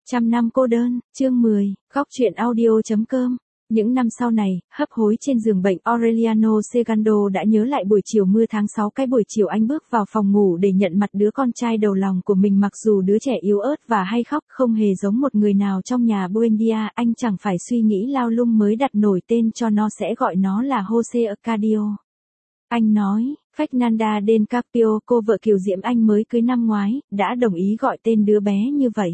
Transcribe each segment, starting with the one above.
Trăm năm cô đơn, chương 10, góc truyện audio.com. Những năm sau này, hấp hối trên giường bệnh Aureliano Segando đã nhớ lại buổi chiều mưa tháng 6, cái buổi chiều anh bước vào phòng ngủ để nhận mặt đứa con trai đầu lòng của mình. Mặc dù đứa trẻ yếu ớt và hay khóc, không hề giống một người nào trong nhà Buendia, anh chẳng phải suy nghĩ lao lung mới đặt nổi tên cho nó, sẽ gọi nó là Jose Arcadio. Anh nói, Fernanda del Carpio, cô vợ kiều diễm anh mới cưới năm ngoái, đã đồng ý gọi tên đứa bé như vậy.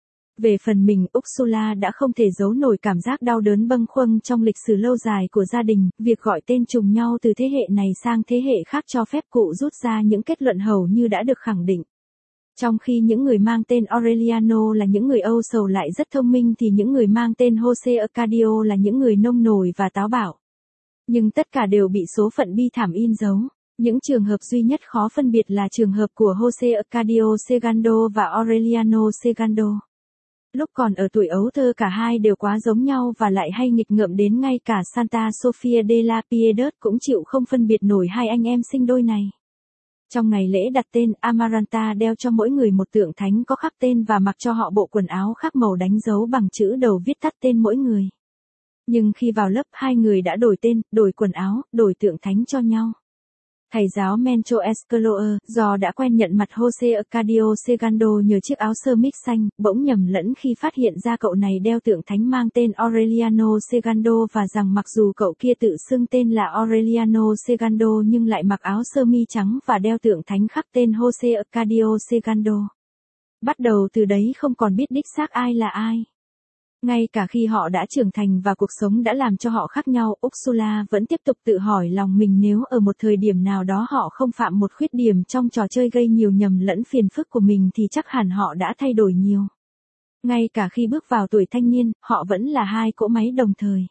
Về phần mình, Ursula đã không thể giấu nổi cảm giác đau đớn bâng khuâng trong lịch sử lâu dài của gia đình. Việc gọi tên trùng nhau từ thế hệ này sang thế hệ khác cho phép cụ rút ra những kết luận hầu như đã được khẳng định. Trong khi những người mang tên Aureliano là những người âu sầu lại rất thông minh, thì những người mang tên Jose Arcadio là những người nông nổi và táo bạo. Nhưng tất cả đều bị số phận bi thảm in dấu. Những trường hợp duy nhất khó phân biệt là trường hợp của Jose Arcadio Segando và Aureliano Segando. Lúc còn ở tuổi ấu thơ, cả hai đều quá giống nhau và lại hay nghịch ngợm đến ngay cả Santa Sofia de la Piedad cũng chịu không phân biệt nổi hai anh em sinh đôi này. Trong ngày lễ đặt tên, Amaranta đeo cho mỗi người một tượng thánh có khắc tên và mặc cho họ bộ quần áo khác màu đánh dấu bằng chữ đầu viết tắt tên mỗi người. Nhưng khi vào lớp, hai người đã đổi tên, đổi quần áo, đổi tượng thánh cho nhau. Thầy giáo Mencho Escaloer, do đã quen nhận mặt Jose Arcadio Segando nhờ chiếc áo sơ mi xanh, bỗng nhầm lẫn khi phát hiện ra cậu này đeo tượng thánh mang tên Aureliano Segando, và rằng mặc dù cậu kia tự xưng tên là Aureliano Segando nhưng lại mặc áo sơ mi trắng và đeo tượng thánh khắc tên Jose Arcadio Segando. Bắt đầu từ đấy không còn biết đích xác ai là ai. Ngay cả khi họ đã trưởng thành và cuộc sống đã làm cho họ khác nhau, Ursula vẫn tiếp tục tự hỏi lòng mình, nếu ở một thời điểm nào đó họ không phạm một khuyết điểm trong trò chơi gây nhiều nhầm lẫn phiền phức của mình thì chắc hẳn họ đã thay đổi nhiều. Ngay cả khi bước vào tuổi thanh niên, họ vẫn là hai cỗ máy đồng thời.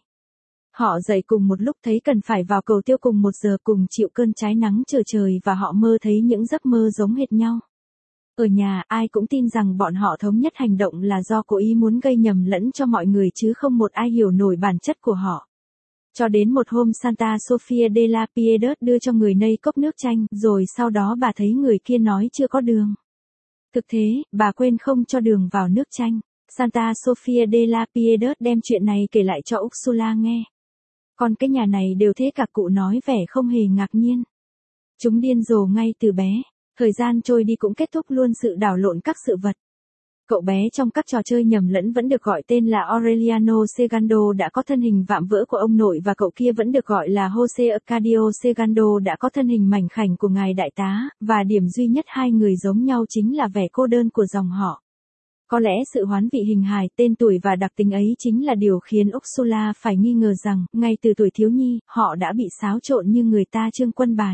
Họ dậy cùng một lúc, thấy cần phải vào cầu tiêu cùng một giờ, cùng chịu cơn trái nắng trở trời, và họ mơ thấy những giấc mơ giống hệt nhau. Ở nhà, ai cũng tin rằng bọn họ thống nhất hành động là do cố ý muốn gây nhầm lẫn cho mọi người, chứ không một ai hiểu nổi bản chất của họ. Cho đến một hôm Santa Sofia de la Piedad đưa cho người nấy cốc nước chanh, rồi sau đó bà thấy người kia nói chưa có đường. Thực thế, bà quên không cho đường vào nước chanh. Santa Sofia de la Piedad đem chuyện này kể lại cho Ursula nghe. Còn cái nhà này đều thế cả, cụ nói vẻ không hề ngạc nhiên. Chúng điên rồ ngay từ bé. Thời gian trôi đi cũng kết thúc luôn sự đảo lộn các sự vật. Cậu bé trong các trò chơi nhầm lẫn vẫn được gọi tên là Aureliano Segando, đã có thân hình vạm vỡ của ông nội, và cậu kia vẫn được gọi là Jose Arcadio Segando, đã có thân hình mảnh khảnh của ngài đại tá, và điểm duy nhất hai người giống nhau chính là vẻ cô đơn của dòng họ. Có lẽ sự hoán vị hình hài, tên tuổi và đặc tính ấy chính là điều khiến Ursula phải nghi ngờ rằng, ngay từ tuổi thiếu nhi, họ đã bị xáo trộn như người ta trương quân bài.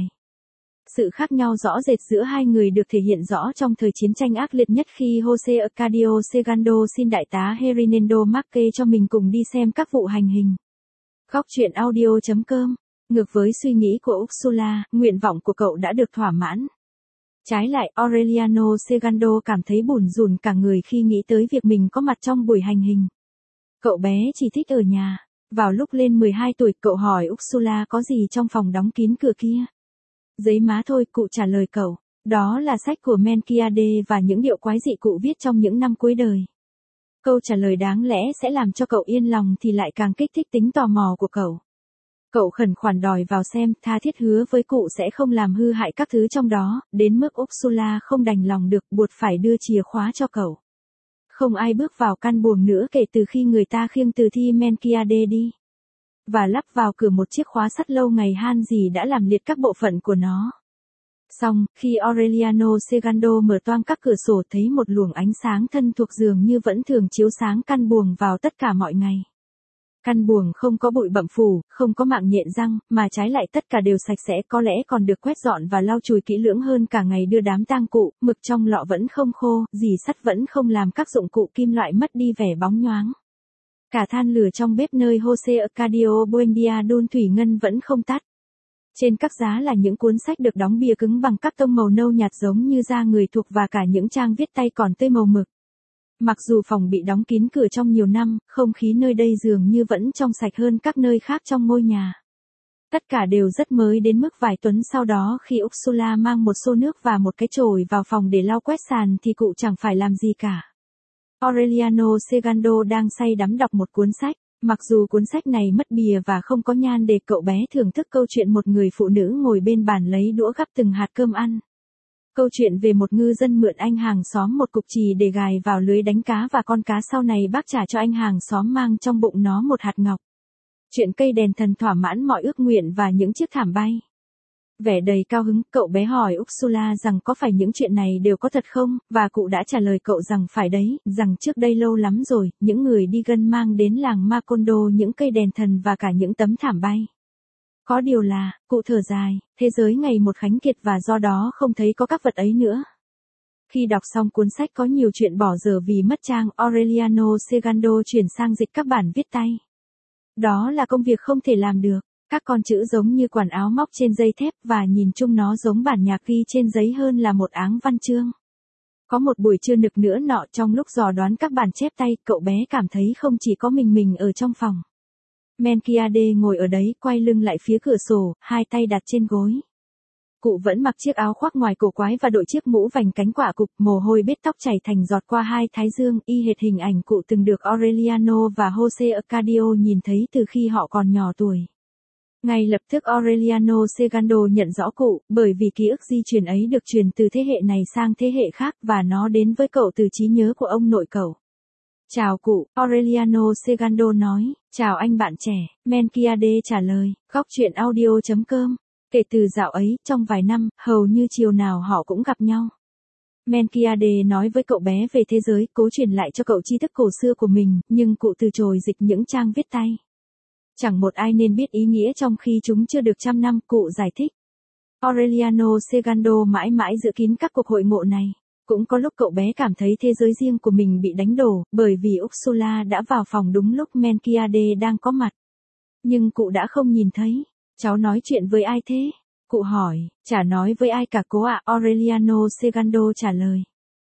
Sự khác nhau rõ rệt giữa hai người được thể hiện rõ trong thời chiến tranh ác liệt nhất, khi Jose Arcadio Segando xin đại tá Hernando Marque cho mình cùng đi xem các vụ hành hình. Góc truyện audio.com. Ngược với suy nghĩ của Ursula, nguyện vọng của cậu đã được thỏa mãn. Trái lại, Aureliano Segando cảm thấy bủn rủn cả người khi nghĩ tới việc mình có mặt trong buổi hành hình. Cậu bé chỉ thích ở nhà. Vào lúc lên 12 tuổi, cậu hỏi Ursula có gì trong phòng đóng kín cửa kia. Giấy má thôi, cụ trả lời cậu. Đó là sách của Melquiade và những điệu quái dị cụ viết trong những năm cuối đời. Câu trả lời đáng lẽ sẽ làm cho cậu yên lòng thì lại càng kích thích tính tò mò của cậu. Cậu khẩn khoản đòi vào xem, tha thiết hứa với cụ sẽ không làm hư hại các thứ trong đó, đến mức Ursula không đành lòng được, buộc phải đưa chìa khóa cho cậu. Không ai bước vào căn buồng nữa kể từ khi người ta khiêng từ thi Melquiade đi. Và lắp vào cửa một chiếc khóa sắt lâu ngày han gì đã làm liệt các bộ phận của nó. Xong, khi Aureliano Segando mở toang các cửa sổ, thấy một luồng ánh sáng thân thuộc dường như vẫn thường chiếu sáng căn buồng vào tất cả mọi ngày. Căn buồng không có bụi bặm phủ, không có mạng nhện răng, mà trái lại tất cả đều sạch sẽ, có lẽ còn được quét dọn và lau chùi kỹ lưỡng hơn cả ngày đưa đám tang cụ. Mực trong lọ vẫn không khô, dì sắt vẫn không làm các dụng cụ kim loại mất đi vẻ bóng nhoáng. Cả than lửa trong bếp nơi Jose Arcadio Buendia đun thủy ngân vẫn không tắt. Trên các giá là những cuốn sách được đóng bìa cứng bằng các tông màu nâu nhạt giống như da người thuộc, và cả những trang viết tay còn tươi màu mực. Mặc dù phòng bị đóng kín cửa trong nhiều năm, không khí nơi đây dường như vẫn trong sạch hơn các nơi khác trong ngôi nhà. Tất cả đều rất mới, đến mức vài tuần sau đó khi Ursula mang một xô nước và một cái chổi vào phòng để lau quét sàn thì cụ chẳng phải làm gì cả. Aureliano Segando đang say đắm đọc một cuốn sách. Mặc dù cuốn sách này mất bìa và không có nhan đề, cậu bé thưởng thức câu chuyện một người phụ nữ ngồi bên bàn lấy đũa gắp từng hạt cơm ăn. Câu chuyện về một ngư dân mượn anh hàng xóm một cục chì để gài vào lưới đánh cá và con cá sau này bác trả cho anh hàng xóm mang trong bụng nó một hạt ngọc. Chuyện cây đèn thần thỏa mãn mọi ước nguyện và những chiếc thảm bay. Vẻ đầy cao hứng, cậu bé hỏi Ursula rằng có phải những chuyện này đều có thật không, và cụ đã trả lời cậu rằng phải đấy, rằng trước đây lâu lắm rồi, những người đi gân mang đến làng Macondo những cây đèn thần và cả những tấm thảm bay. Có điều là, cụ thở dài, thế giới ngày một khánh kiệt và do đó không thấy có các vật ấy nữa. Khi đọc xong cuốn sách có nhiều chuyện bỏ dở vì mất trang, Aureliano Segando chuyển sang dịch các bản viết tay. Đó là công việc không thể làm được. Các con chữ giống như quần áo móc trên dây thép và nhìn chung nó giống bản nhạc ghi trên giấy hơn là một áng văn chương. Có một buổi trưa nực nữa nọ, trong lúc dò đoán các bản chép tay, cậu bé cảm thấy không chỉ có mình ở trong phòng. Melchiade ngồi ở đấy, quay lưng lại phía cửa sổ, hai tay đặt trên gối. Cụ vẫn mặc chiếc áo khoác ngoài cổ quái và đội chiếc mũ vành cánh quả cục, mồ hôi bết tóc chảy thành giọt qua hai thái dương, y hệt hình ảnh cụ từng được Aureliano và Jose Arcadio nhìn thấy từ khi họ còn nhỏ tuổi. Ngay lập tức Aureliano Segando nhận rõ cụ, bởi vì ký ức di truyền ấy được truyền từ thế hệ này sang thế hệ khác và nó đến với cậu từ trí nhớ của ông nội cậu. Chào cụ, Aureliano Segando nói. Chào anh bạn trẻ, Melchiade trả lời. Góc truyện audio.com. Kể từ dạo ấy, trong vài năm, hầu như chiều nào họ cũng gặp nhau. Melchiade nói với cậu bé về thế giới, cố truyền lại cho cậu tri thức cổ xưa của mình, nhưng cụ từ chối dịch những trang viết tay. Chẳng một ai nên biết ý nghĩa trong khi chúng chưa được 100 năm, cụ giải thích. Aureliano Segando mãi mãi giữ kín các cuộc hội ngộ này. Cũng có lúc cậu bé cảm thấy thế giới riêng của mình bị đánh đổ, bởi vì Ursula đã vào phòng đúng lúc Melchiade đang có mặt. Nhưng cụ đã không nhìn thấy. Cháu nói chuyện với ai thế? Cụ hỏi. Chả nói với ai cả cố ạ, Aureliano Segando trả lời.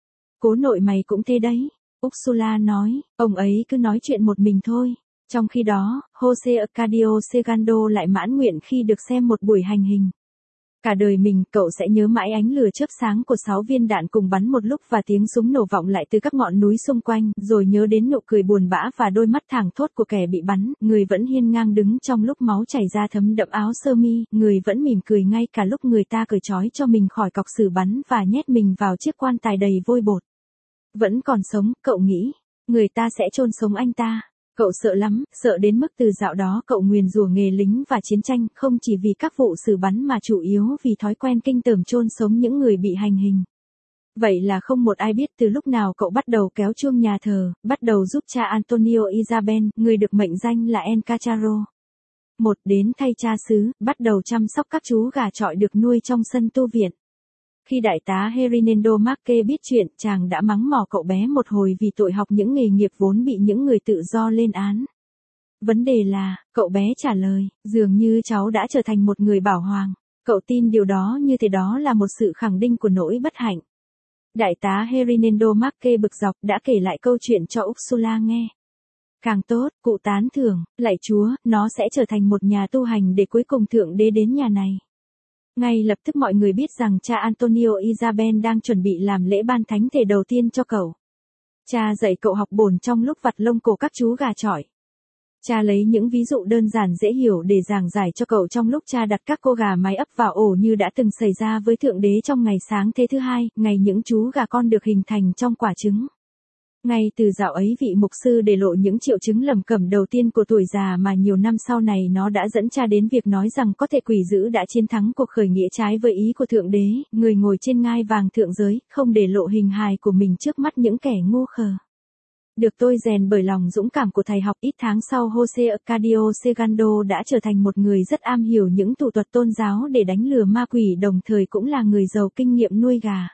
Cố nội mày cũng thế đấy. Ursula nói, ông ấy cứ nói chuyện một mình thôi. Trong khi đó, Jose Arcadio Segando lại mãn nguyện khi được xem một buổi hành hình. Cả đời mình, cậu sẽ nhớ mãi ánh lửa chớp sáng của 6 viên đạn cùng bắn một lúc và tiếng súng nổ vọng lại từ các ngọn núi xung quanh, rồi nhớ đến nụ cười buồn bã và đôi mắt thẳng thốt của kẻ bị bắn, người vẫn hiên ngang đứng trong lúc máu chảy ra thấm đẫm áo sơ mi, người vẫn mỉm cười ngay cả lúc người ta cởi trói cho mình khỏi cọc xử bắn và nhét mình vào chiếc quan tài đầy vôi bột. Vẫn còn sống, cậu nghĩ, người ta sẽ chôn sống anh ta. Cậu sợ lắm, sợ đến mức từ dạo đó cậu nguyền rủa nghề lính và chiến tranh, không chỉ vì các vụ xử bắn mà chủ yếu vì thói quen kinh tởm chôn sống những người bị hành hình. Vậy là không một ai biết từ lúc nào cậu bắt đầu kéo chuông nhà thờ, bắt đầu giúp cha Antonio Isabel, người được mệnh danh là El Cacharo. Một đến thay cha xứ, bắt đầu chăm sóc các chú gà chọi được nuôi trong sân tu viện. Khi đại tá Herinendo Marque biết chuyện, chàng đã mắng mỏ cậu bé một hồi vì tội học những nghề nghiệp vốn bị những người tự do lên án. Vấn đề là, cậu bé trả lời, dường như cháu đã trở thành một người bảo hoàng. Cậu tin điều đó như thế đó là một sự khẳng định của nỗi bất hạnh. Đại tá Herinendo Marque bực dọc đã kể lại câu chuyện cho Ursula nghe. Càng tốt, cụ tán thưởng, lạy Chúa, nó sẽ trở thành một nhà tu hành để cuối cùng Thượng Đế đến nhà này. Ngay lập tức mọi người biết rằng cha Antonio Isabel đang chuẩn bị làm lễ ban thánh thể đầu tiên cho cậu. Cha dạy cậu học bổn trong lúc vặt lông cổ các chú gà chọi. Cha lấy những ví dụ đơn giản dễ hiểu để giảng giải cho cậu trong lúc cha đặt các cô gà mái ấp vào ổ như đã từng xảy ra với Thượng Đế trong ngày sáng thế thứ hai, ngày những chú gà con được hình thành trong quả trứng. Ngay từ dạo ấy vị mục sư để lộ những triệu chứng lầm cẩm đầu tiên của tuổi già mà nhiều năm sau này nó đã dẫn cha đến việc nói rằng có thể quỷ dữ đã chiến thắng cuộc khởi nghĩa trái với ý của Thượng Đế, người ngồi trên ngai vàng thượng giới, không để lộ hình hài của mình trước mắt những kẻ ngu khờ. Được tôi rèn bởi lòng dũng cảm của thầy học, ít tháng sau Jose Arcadio Segando đã trở thành một người rất am hiểu những thủ thuật tôn giáo để đánh lừa ma quỷ, đồng thời cũng là người giàu kinh nghiệm nuôi gà.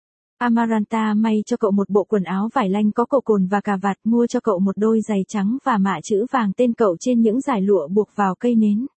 Amaranta may cho cậu một bộ quần áo vải lanh có cổ cồn và cà vạt, mua cho cậu một đôi giày trắng và mạ chữ vàng tên cậu trên những dải lụa buộc vào cây nến.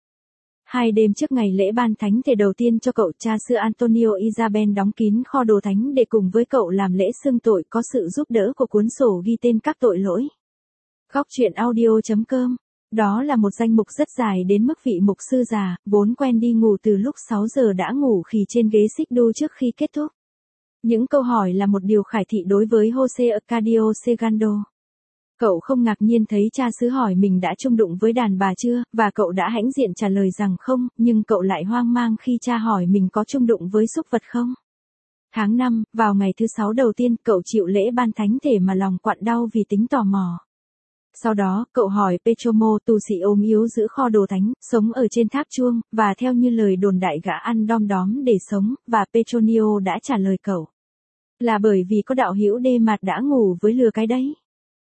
2 đêm trước ngày lễ ban thánh thể đầu tiên cho cậu, cha xưa Antonio Isabel đóng kín kho đồ thánh để cùng với cậu làm lễ xưng tội, có sự giúp đỡ của cuốn sổ ghi tên các tội lỗi. Góc truyện audio.com. Đó là một danh mục rất dài đến mức vị mục sư già, vốn quen đi ngủ từ lúc 6 giờ đã ngủ khì trên ghế xích đu trước khi kết thúc. Những câu hỏi là một điều khải thị đối với Jose Arcadio Segando. Cậu không ngạc nhiên thấy cha xứ hỏi mình đã chung đụng với đàn bà chưa, và cậu đã hãnh diện trả lời rằng không, nhưng cậu lại hoang mang khi cha hỏi mình có chung đụng với súc vật không. Tháng 5, vào ngày thứ 6 đầu tiên, cậu chịu lễ ban thánh thể mà lòng quặn đau vì tính tò mò. Sau đó, cậu hỏi Petromo, tù sĩ ốm yếu giữ kho đồ thánh, sống ở trên tháp chuông, và theo như lời đồn đại gã ăn đom đóm để sống, và Petronio đã trả lời cậu. Là bởi vì có đạo hữu Đê Mạt đã ngủ với lừa cái đấy.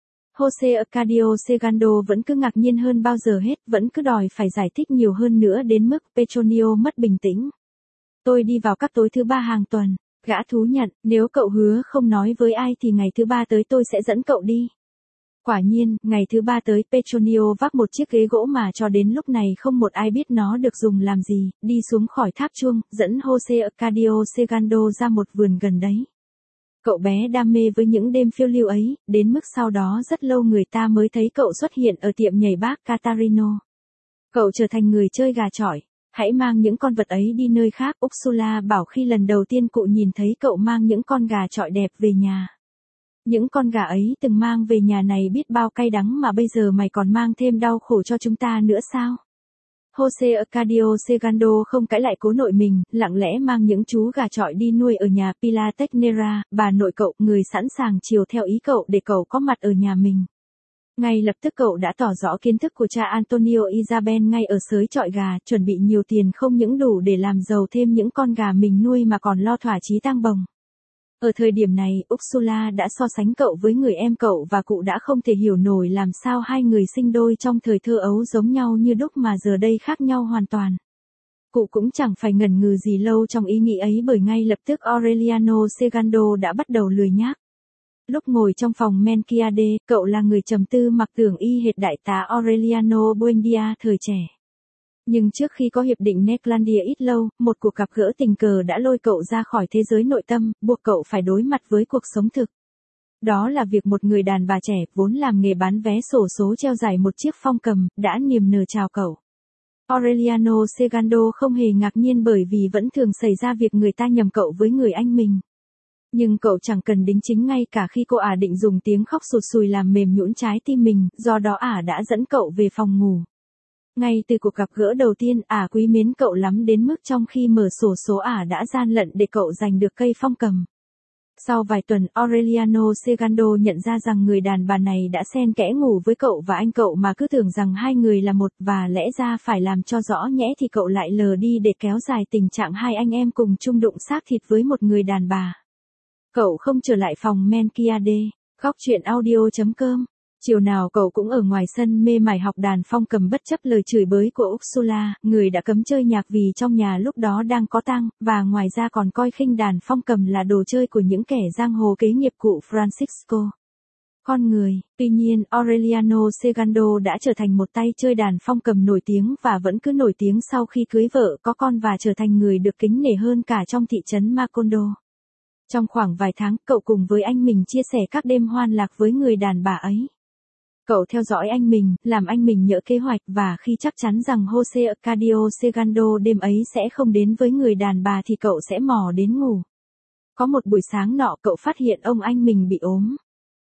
Jose Arcadio Segando vẫn cứ ngạc nhiên hơn bao giờ hết, vẫn cứ đòi phải giải thích nhiều hơn nữa đến mức Petronio mất bình tĩnh. Tôi đi vào các tối thứ 3 hàng tuần, gã thú nhận, nếu cậu hứa không nói với ai thì ngày thứ 3 tới tôi sẽ dẫn cậu đi. Quả nhiên, ngày thứ 3 tới Petronio vác một chiếc ghế gỗ mà cho đến lúc này không một ai biết nó được dùng làm gì, đi xuống khỏi tháp chuông, dẫn Jose Arcadio Segando ra một vườn gần đấy. Cậu bé đam mê với những đêm phiêu lưu ấy, đến mức sau đó rất lâu người ta mới thấy cậu xuất hiện ở tiệm nhảy bác Catarino. Cậu trở thành người chơi gà chọi. Hãy mang những con vật ấy đi nơi khác, Ursula bảo khi lần đầu tiên cụ nhìn thấy cậu mang những con gà chọi đẹp về nhà. Những con gà ấy từng mang về nhà này biết bao cay đắng mà bây giờ mày còn mang thêm đau khổ cho chúng ta nữa sao? Jose Arcadio Segando không cãi lại cố nội mình, lặng lẽ mang những chú gà chọi đi nuôi ở nhà Pilar Teixeira, bà nội cậu, người sẵn sàng chiều theo ý cậu để cậu có mặt ở nhà mình. Ngay lập tức cậu đã tỏ rõ kiến thức của cha Antonio Isabel ngay ở sới chọi gà, chuẩn bị nhiều tiền không những đủ để làm giàu thêm những con gà mình nuôi mà còn lo thỏa chí tang bồng. Ở thời điểm này, Ursula đã so sánh cậu với người em cậu và cụ đã không thể hiểu nổi làm sao hai người sinh đôi trong thời thơ ấu giống nhau như đúc mà giờ đây khác nhau hoàn toàn. Cụ cũng chẳng phải ngần ngừ gì lâu trong ý nghĩ ấy bởi ngay lập tức Aureliano Segando đã bắt đầu lười nhác. Lúc ngồi trong phòng Melquiade, cậu là người trầm tư mặc tưởng y hệt đại tá Aureliano Buendia thời trẻ. Nhưng trước khi có hiệp định Necklandia ít lâu, một cuộc gặp gỡ tình cờ đã lôi cậu ra khỏi thế giới nội tâm, buộc cậu phải đối mặt với cuộc sống thực. Đó là việc một người đàn bà trẻ, vốn làm nghề bán vé xổ số treo giải một chiếc phong cầm, đã niềm nở chào cậu. Aureliano Segando không hề ngạc nhiên bởi vì vẫn thường xảy ra việc người ta nhầm cậu với người anh mình. Nhưng cậu chẳng cần đính chính ngay cả khi cô ả định dùng tiếng khóc sụt sùi làm mềm nhũn trái tim mình, do đó ả đã dẫn cậu về phòng ngủ. Ngay từ cuộc gặp gỡ đầu tiên, ả quý mến cậu lắm đến mức trong khi mở sổ số ả đã gian lận để cậu giành được cây phong cầm. Sau vài tuần, Aureliano Segando nhận ra rằng người đàn bà này đã xen kẽ ngủ với cậu và anh cậu mà cứ tưởng rằng hai người là một, và lẽ ra phải làm cho rõ nhẽ thì cậu lại lờ đi để kéo dài tình trạng hai anh em cùng chung đụng xác thịt với một người đàn bà. Cậu không trở lại phòng Melquiade. Góc chuyện audio.com. Chiều nào cậu cũng ở ngoài sân mê mải học đàn phong cầm bất chấp lời chửi bới của Ursula, người đã cấm chơi nhạc vì trong nhà lúc đó đang có tang, và ngoài ra còn coi khinh đàn phong cầm là đồ chơi của những kẻ giang hồ kế nghiệp cụ Francisco. Con người, tuy nhiên Aureliano Segando đã trở thành một tay chơi đàn phong cầm nổi tiếng và vẫn cứ nổi tiếng sau khi cưới vợ có con và trở thành người được kính nể hơn cả trong thị trấn Macondo. Trong khoảng vài tháng, cậu cùng với anh mình chia sẻ các đêm hoan lạc với người đàn bà ấy. Cậu theo dõi anh mình, làm anh mình nhỡ kế hoạch và khi chắc chắn rằng Jose Arcadio Segando đêm ấy sẽ không đến với người đàn bà thì cậu sẽ mò đến ngủ. Có một buổi sáng nọ cậu phát hiện ông anh mình bị ốm.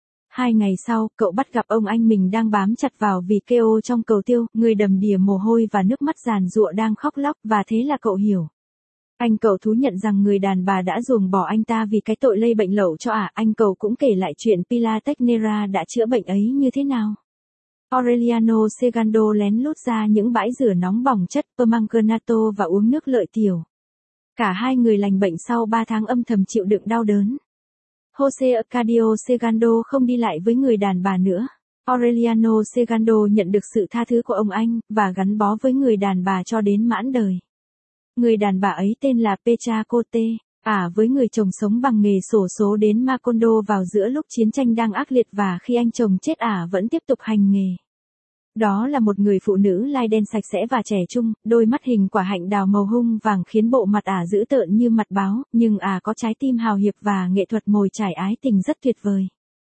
2 ngày sau, cậu bắt gặp ông anh mình đang bám chặt vào vì keo trong cầu tiêu, người đầm đìa mồ hôi và nước mắt giàn giụa đang khóc lóc và thế là cậu hiểu. Anh cậu thú nhận rằng người đàn bà đã ruồng bỏ anh ta vì cái tội lây bệnh lậu cho ả. Anh cậu cũng kể lại chuyện Pilar Teixeira đã chữa bệnh ấy như thế nào. Aureliano Segando lén lút ra những bãi rửa nóng bỏng chất permanganato và uống nước lợi tiểu. Cả hai người lành bệnh sau 3 tháng âm thầm chịu đựng đau đớn. Jose Arcadio Segando không đi lại với người đàn bà nữa. Aureliano Segando nhận được sự tha thứ của ông anh, và gắn bó với người đàn bà cho đến mãn đời. Người đàn bà ấy tên là Petra Cote, ả với người chồng sống bằng nghề xổ số đến Macondo vào giữa lúc chiến tranh đang ác liệt và khi anh chồng chết ả vẫn tiếp tục hành nghề. Đó là một người phụ nữ lai đen sạch sẽ và trẻ trung, đôi mắt hình quả hạnh đào màu hung vàng khiến bộ mặt ả dữ tợn như mặt báo, nhưng ả có trái tim hào hiệp và nghệ thuật mồi chài ái tình rất tuyệt vời.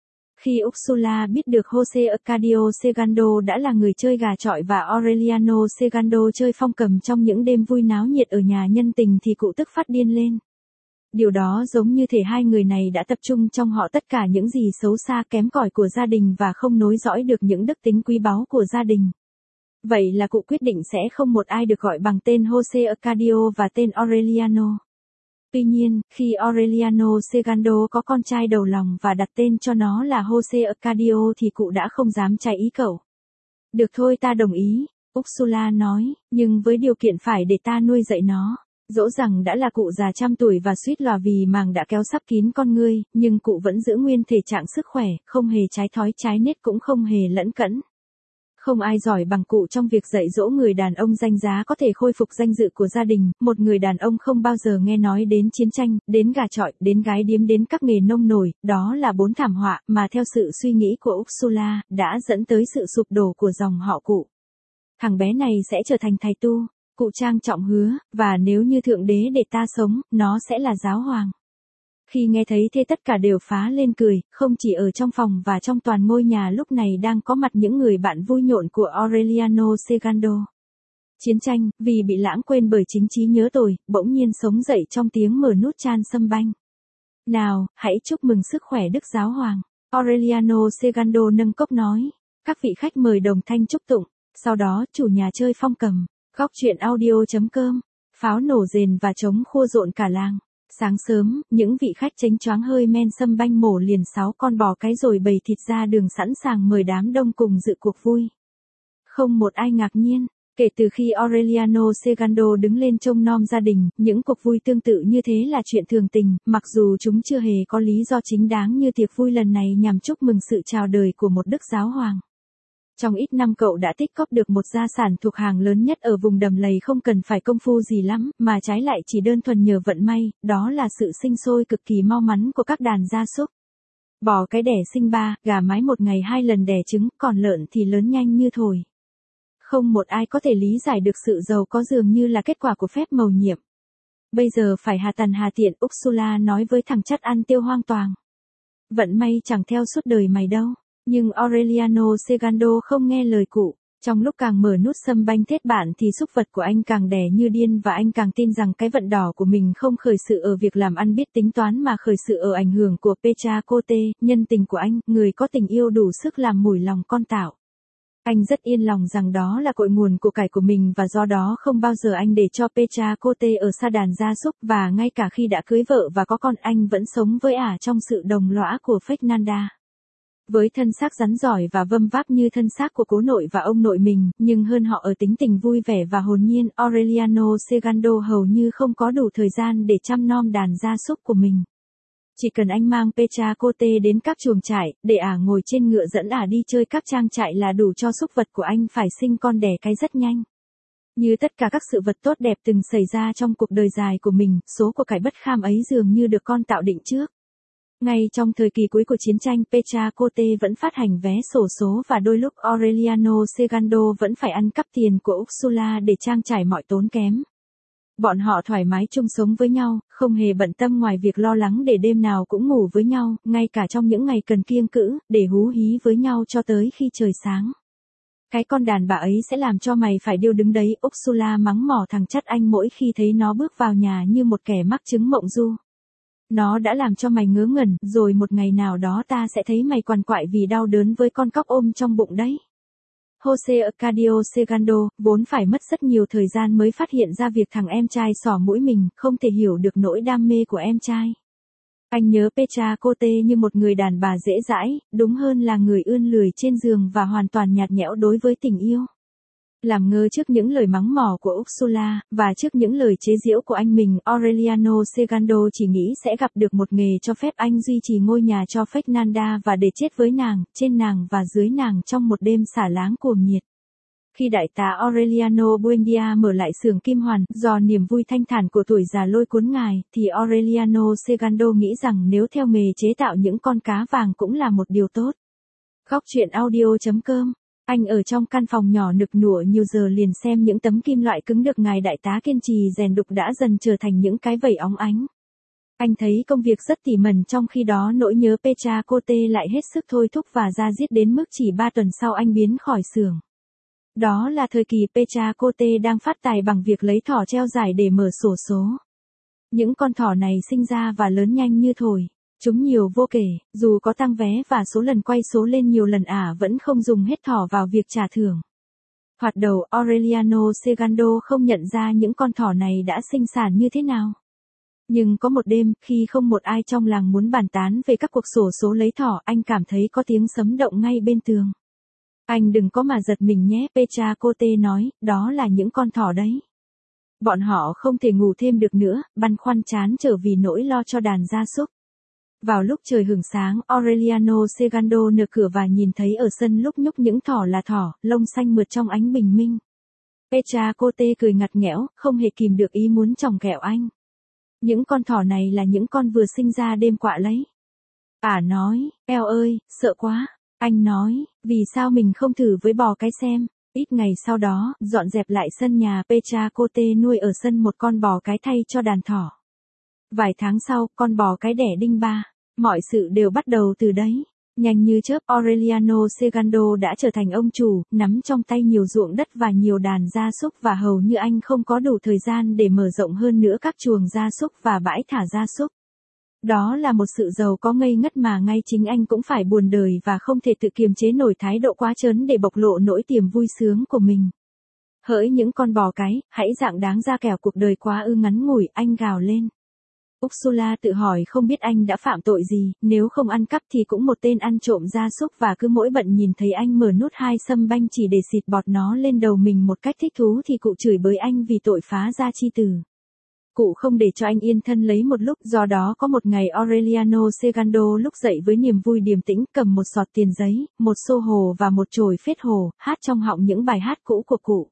Khi Ursula biết được Jose Arcadio Segando đã là người chơi gà chọi và Aureliano Segando chơi phong cầm trong những đêm vui náo nhiệt ở nhà nhân tình thì cụ tức phát điên lên. Điều đó giống như thể hai người này đã tập trung trong họ tất cả những gì xấu xa kém cỏi của gia đình và không nối dõi được những đức tính quý báu của gia đình. Vậy là cụ quyết định sẽ không một ai được gọi bằng tên Jose Arcadio và tên Aureliano. Tuy nhiên, khi Aureliano Segando có con trai đầu lòng và đặt tên cho nó là Jose Arcadio thì cụ đã không dám trái ý cậu. Được thôi, ta đồng ý, Ursula nói, nhưng với điều kiện phải để ta nuôi dạy nó. Dẫu rằng đã là cụ già trăm tuổi và suýt lòa vì màng đã kéo sắp kín con ngươi, nhưng cụ vẫn giữ nguyên thể trạng sức khỏe, không hề trái thói trái nết cũng không hề lẫn cẫn. Không ai giỏi bằng cụ trong việc dạy dỗ người đàn ông danh giá có thể khôi phục danh dự của gia đình, một người đàn ông không bao giờ nghe nói đến chiến tranh, đến gà chọi, đến gái điếm, đến các nghề nông nổi, đó là 4 thảm họa mà theo sự suy nghĩ của Ursula, đã dẫn tới sự sụp đổ của dòng họ cụ. Thằng bé này sẽ trở thành thầy tu, cụ trang trọng hứa, và nếu như Thượng Đế để ta sống, nó sẽ là giáo hoàng. Khi nghe thấy thế tất cả đều phá lên cười, không chỉ ở trong phòng và trong toàn ngôi nhà lúc này đang có mặt những người bạn vui nhộn của Aureliano Segando. Chiến tranh, vì bị lãng quên bởi chính trí nhớ tội, bỗng nhiên sống dậy trong tiếng mở nút chan sâm banh. Nào, hãy chúc mừng sức khỏe Đức Giáo Hoàng. Aureliano Segando nâng cốc nói. Các vị khách mời đồng thanh chúc tụng. Sau đó, chủ nhà chơi phong cầm. Góc truyện audio.com. Pháo nổ rền và trống khua rộn cả làng. Sáng sớm, những vị khách chánh choáng hơi men sâm banh mổ liền 6 con bò cái rồi bày thịt ra đường sẵn sàng mời đám đông cùng dự cuộc vui. Không một ai ngạc nhiên, kể từ khi Aureliano Segando đứng lên trông nom gia đình, những cuộc vui tương tự như thế là chuyện thường tình, mặc dù chúng chưa hề có lý do chính đáng như tiệc vui lần này nhằm chúc mừng sự chào đời của một đức giáo hoàng. Trong ít năm cậu đã tích cóp được một gia sản thuộc hàng lớn nhất ở vùng đầm lầy không cần phải công phu gì lắm, mà trái lại chỉ đơn thuần nhờ vận may, đó là sự sinh sôi cực kỳ mau mắn của các đàn gia súc. Bò cái đẻ sinh 3, gà mái một ngày 2 lần đẻ trứng, còn lợn thì lớn nhanh như thổi. Không một ai có thể lý giải được sự giàu có dường như là kết quả của phép mầu nhiệm. Bây giờ phải hà tần hà tiện, Ursula nói với thằng chắt ăn tiêu hoang toàng. Vận may chẳng theo suốt đời mày đâu. Nhưng Aureliano Segando không nghe lời cụ. Trong lúc càng mở nút sâm banh thết bạn thì súc vật của anh càng đẻ như điên và anh càng tin rằng cái vận đỏ của mình không khởi sự ở việc làm ăn biết tính toán mà khởi sự ở ảnh hưởng của Petra Cote, nhân tình của anh, người có tình yêu đủ sức làm mủi lòng con tạo. Anh rất yên lòng rằng đó là cội nguồn của cải của mình và do đó không bao giờ anh để cho Petra Cote ở xa đàn gia súc và ngay cả khi đã cưới vợ và có con anh vẫn sống với ả trong sự đồng lõa của Fernanda. Với thân xác rắn giỏi và vâm váp như thân xác của cố nội và ông nội mình, nhưng hơn họ ở tính tình vui vẻ và hồn nhiên, Aureliano Segando hầu như không có đủ thời gian để chăm nom đàn gia súc của mình. Chỉ cần anh mang Petra Cote đến các chuồng trại, để ả ngồi trên ngựa dẫn ả đi chơi các trang trại là đủ cho súc vật của anh phải sinh con đẻ cái rất nhanh. Như tất cả các sự vật tốt đẹp từng xảy ra trong cuộc đời dài của mình, số của cải bất kham ấy dường như được con tạo định trước. Ngay trong thời kỳ cuối của chiến tranh, Petra Cote vẫn phát hành vé xổ số và đôi lúc Aureliano Segando vẫn phải ăn cắp tiền của Ursula để trang trải mọi tốn kém. Bọn họ thoải mái chung sống với nhau, không hề bận tâm ngoài việc lo lắng để đêm nào cũng ngủ với nhau, ngay cả trong những ngày cần kiêng cữ, để hú hí với nhau cho tới khi trời sáng. Cái con đàn bà ấy sẽ làm cho mày phải điêu đứng đấy, Ursula mắng mỏ thằng chắt anh mỗi khi thấy nó bước vào nhà như một kẻ mắc chứng mộng du. Nó đã làm cho mày ngớ ngẩn, rồi một ngày nào đó ta sẽ thấy mày quằn quại vì đau đớn với con cóc ôm trong bụng đấy. Jose Arcadio Segando, vốn phải mất rất nhiều thời gian mới phát hiện ra việc thằng em trai xỏ mũi mình, không thể hiểu được nỗi đam mê của em trai. Anh nhớ Petra Cote như một người đàn bà dễ dãi, đúng hơn là người ươn lười trên giường và hoàn toàn nhạt nhẽo đối với tình yêu. Làm ngơ trước những lời mắng mỏ của Ursula, và trước những lời chế giễu của anh mình, Aureliano Segando chỉ nghĩ sẽ gặp được một nghề cho phép anh duy trì ngôi nhà cho Fernanda và để chết với nàng, trên nàng và dưới nàng trong một đêm xả láng cuồng nhiệt. Khi đại tá Aureliano Buendia mở lại xưởng kim hoàn, do niềm vui thanh thản của tuổi già lôi cuốn ngài, thì Aureliano Segando nghĩ rằng nếu theo nghề chế tạo những con cá vàng cũng là một điều tốt. Góc truyện audio.com. Anh ở trong căn phòng nhỏ nực nụa nhiều giờ liền xem những tấm kim loại cứng được ngài đại tá kiên trì rèn đúc đã dần trở thành những cái vẩy óng ánh. Anh thấy công việc rất tỉ mẩn, trong khi đó nỗi nhớ Petra Cote lại hết sức thôi thúc và da diết đến mức chỉ 3 tuần sau anh biến khỏi xưởng. Đó là thời kỳ Petra Cote đang phát tài bằng việc lấy thỏ treo giải để mở xổ số. Những con thỏ này sinh ra và lớn nhanh như thổi. Chúng nhiều vô kể, dù có tăng vé và số lần quay số lên nhiều lần vẫn không dùng hết thỏ vào việc trả thưởng. Thoạt đầu Aureliano Segando không nhận ra những con thỏ này đã sinh sản như thế nào. Nhưng có một đêm, khi không một ai trong làng muốn bàn tán về các cuộc xổ số lấy thỏ, anh cảm thấy có tiếng sấm động ngay bên tường. Anh đừng có mà giật mình nhé, Petra Cote nói, đó là những con thỏ đấy. Bọn họ không thể ngủ thêm được nữa, băn khoăn chán trở vì nỗi lo cho đàn gia súc. Vào lúc trời hửng sáng, Aureliano Segando nở cửa và nhìn thấy ở sân lúc nhúc những thỏ là thỏ, lông xanh mượt trong ánh bình minh. Petra Cote cười ngặt nghẽo, không hề kìm được ý muốn chòng kẹo anh. Những con thỏ này là những con vừa sinh ra đêm quạ lấy. Nói, eo ơi, sợ quá. Anh nói, vì sao mình không thử với bò cái xem. Ít ngày sau đó, dọn dẹp lại sân nhà, Petra Cote nuôi ở sân một con bò cái thay cho đàn thỏ. Vài tháng sau, con bò cái đẻ đinh ba. Mọi sự đều bắt đầu từ đấy. Nhanh như chớp, Aureliano Segando đã trở thành ông chủ, nắm trong tay nhiều ruộng đất và nhiều đàn gia súc và hầu như anh không có đủ thời gian để mở rộng hơn nữa các chuồng gia súc và bãi thả gia súc. Đó là một sự giàu có ngây ngất mà ngay chính anh cũng phải buồn đời và không thể tự kiềm chế nổi thái độ quá trớn để bộc lộ nỗi tiềm vui sướng của mình. Hỡi những con bò cái, hãy dạng đáng ra kẻo cuộc đời quá ngắn ngủi, anh gào lên. Ursula tự hỏi không biết anh đã phạm tội gì, nếu không ăn cắp thì cũng một tên ăn trộm gia súc và cứ mỗi bận nhìn thấy anh mở nút 2 sâm banh chỉ để xịt bọt nó lên đầu mình một cách thích thú thì cụ chửi bới anh vì tội phá gia chi tử. Cụ không để cho anh yên thân lấy một lúc, do đó có một ngày Aureliano Segando lúc dậy với niềm vui điềm tĩnh, cầm một sọt tiền giấy, một xô hồ và một chổi phết hồ, hát trong họng những bài hát cũ của cụ.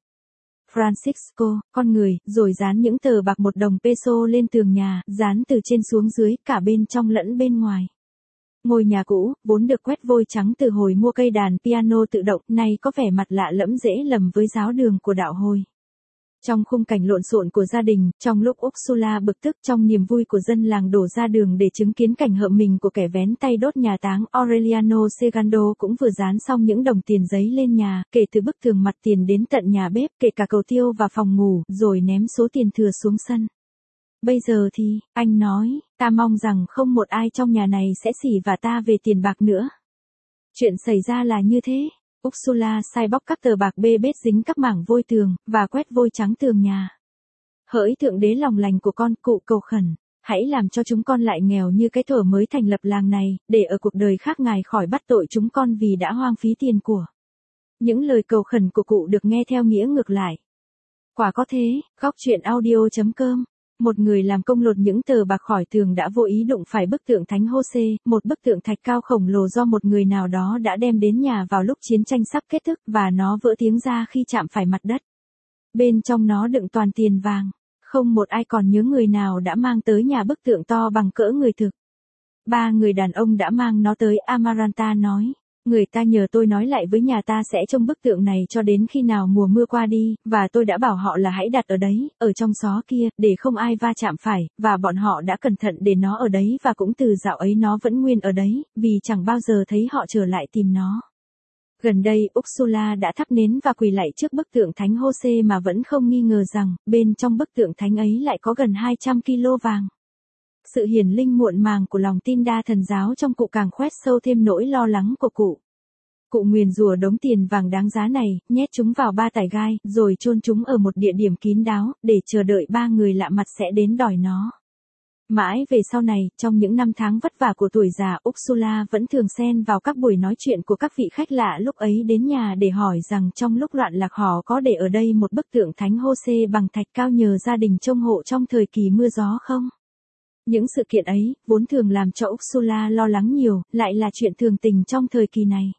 Francisco, con người, rồi dán những tờ bạc 1 đồng peso lên tường nhà, dán từ trên xuống dưới, cả bên trong lẫn bên ngoài. Ngôi nhà cũ, vốn được quét vôi trắng từ hồi mua cây đàn piano tự động, nay có vẻ mặt lạ lẫm dễ lầm với giáo đường của đạo hồi. Trong khung cảnh lộn xộn của gia đình, trong lúc Ursula bực tức, trong niềm vui của dân làng đổ ra đường để chứng kiến cảnh hợm mình của kẻ vén tay đốt nhà táng, Aureliano Segando cũng vừa dán xong những đồng tiền giấy lên nhà, kể từ bức tường mặt tiền đến tận nhà bếp, kể cả cầu tiêu và phòng ngủ, rồi ném số tiền thừa xuống sân. Bây giờ thì, anh nói, ta mong rằng không một ai trong nhà này sẽ xỉ vả ta về tiền bạc nữa. Chuyện xảy ra là như thế. Ursula sai bóc các tờ bạc bê bết dính các mảng vôi tường, và quét vôi trắng tường nhà. Hỡi Thượng Đế lòng lành của con, cụ cầu khẩn, hãy làm cho chúng con lại nghèo như cái thuở mới thành lập làng này, để ở cuộc đời khác Ngài khỏi bắt tội chúng con vì đã hoang phí tiền của. Những lời cầu khẩn của cụ được nghe theo nghĩa ngược lại. Quả có thế, góc truyện audio.com. Một người làm công lột những tờ bạc khỏi tường đã vô ý đụng phải bức tượng Thánh Jose, một bức tượng thạch cao khổng lồ do một người nào đó đã đem đến nhà vào lúc chiến tranh sắp kết thúc và nó vỡ tiếng ra khi chạm phải mặt đất. Bên trong nó đựng toàn tiền vàng. Không một ai còn nhớ người nào đã mang tới nhà bức tượng to bằng cỡ người thực. 3 người đàn ông đã mang nó tới, Amaranta nói. Người ta nhờ tôi nói lại với nhà ta sẽ trông bức tượng này cho đến khi nào mùa mưa qua đi, và tôi đã bảo họ là hãy đặt ở đấy, ở trong xó kia, để không ai va chạm phải, và bọn họ đã cẩn thận để nó ở đấy và cũng từ dạo ấy nó vẫn nguyên ở đấy, vì chẳng bao giờ thấy họ trở lại tìm nó. Gần đây, Ursula đã thắp nến và quỳ lạy trước bức tượng Thánh Jose mà vẫn không nghi ngờ rằng, bên trong bức tượng thánh ấy lại có gần 200 kg vàng. Sự hiển linh muộn màng của lòng tin đa thần giáo trong cụ càng khoét sâu thêm nỗi lo lắng của cụ. Cụ nguyền rủa đống tiền vàng đáng giá này, nhét chúng vào 3 tải gai, rồi chôn chúng ở một địa điểm kín đáo, để chờ đợi 3 người lạ mặt sẽ đến đòi nó. Mãi về sau này, trong những năm tháng vất vả của tuổi già, Ursula vẫn thường xen vào các buổi nói chuyện của các vị khách lạ lúc ấy đến nhà để hỏi rằng trong lúc loạn lạc họ có để ở đây một bức tượng Thánh Jose bằng thạch cao nhờ gia đình trông hộ trong thời kỳ mưa gió không? Những sự kiện ấy, vốn thường làm cho Ursula lo lắng nhiều, lại là chuyện thường tình trong thời kỳ này.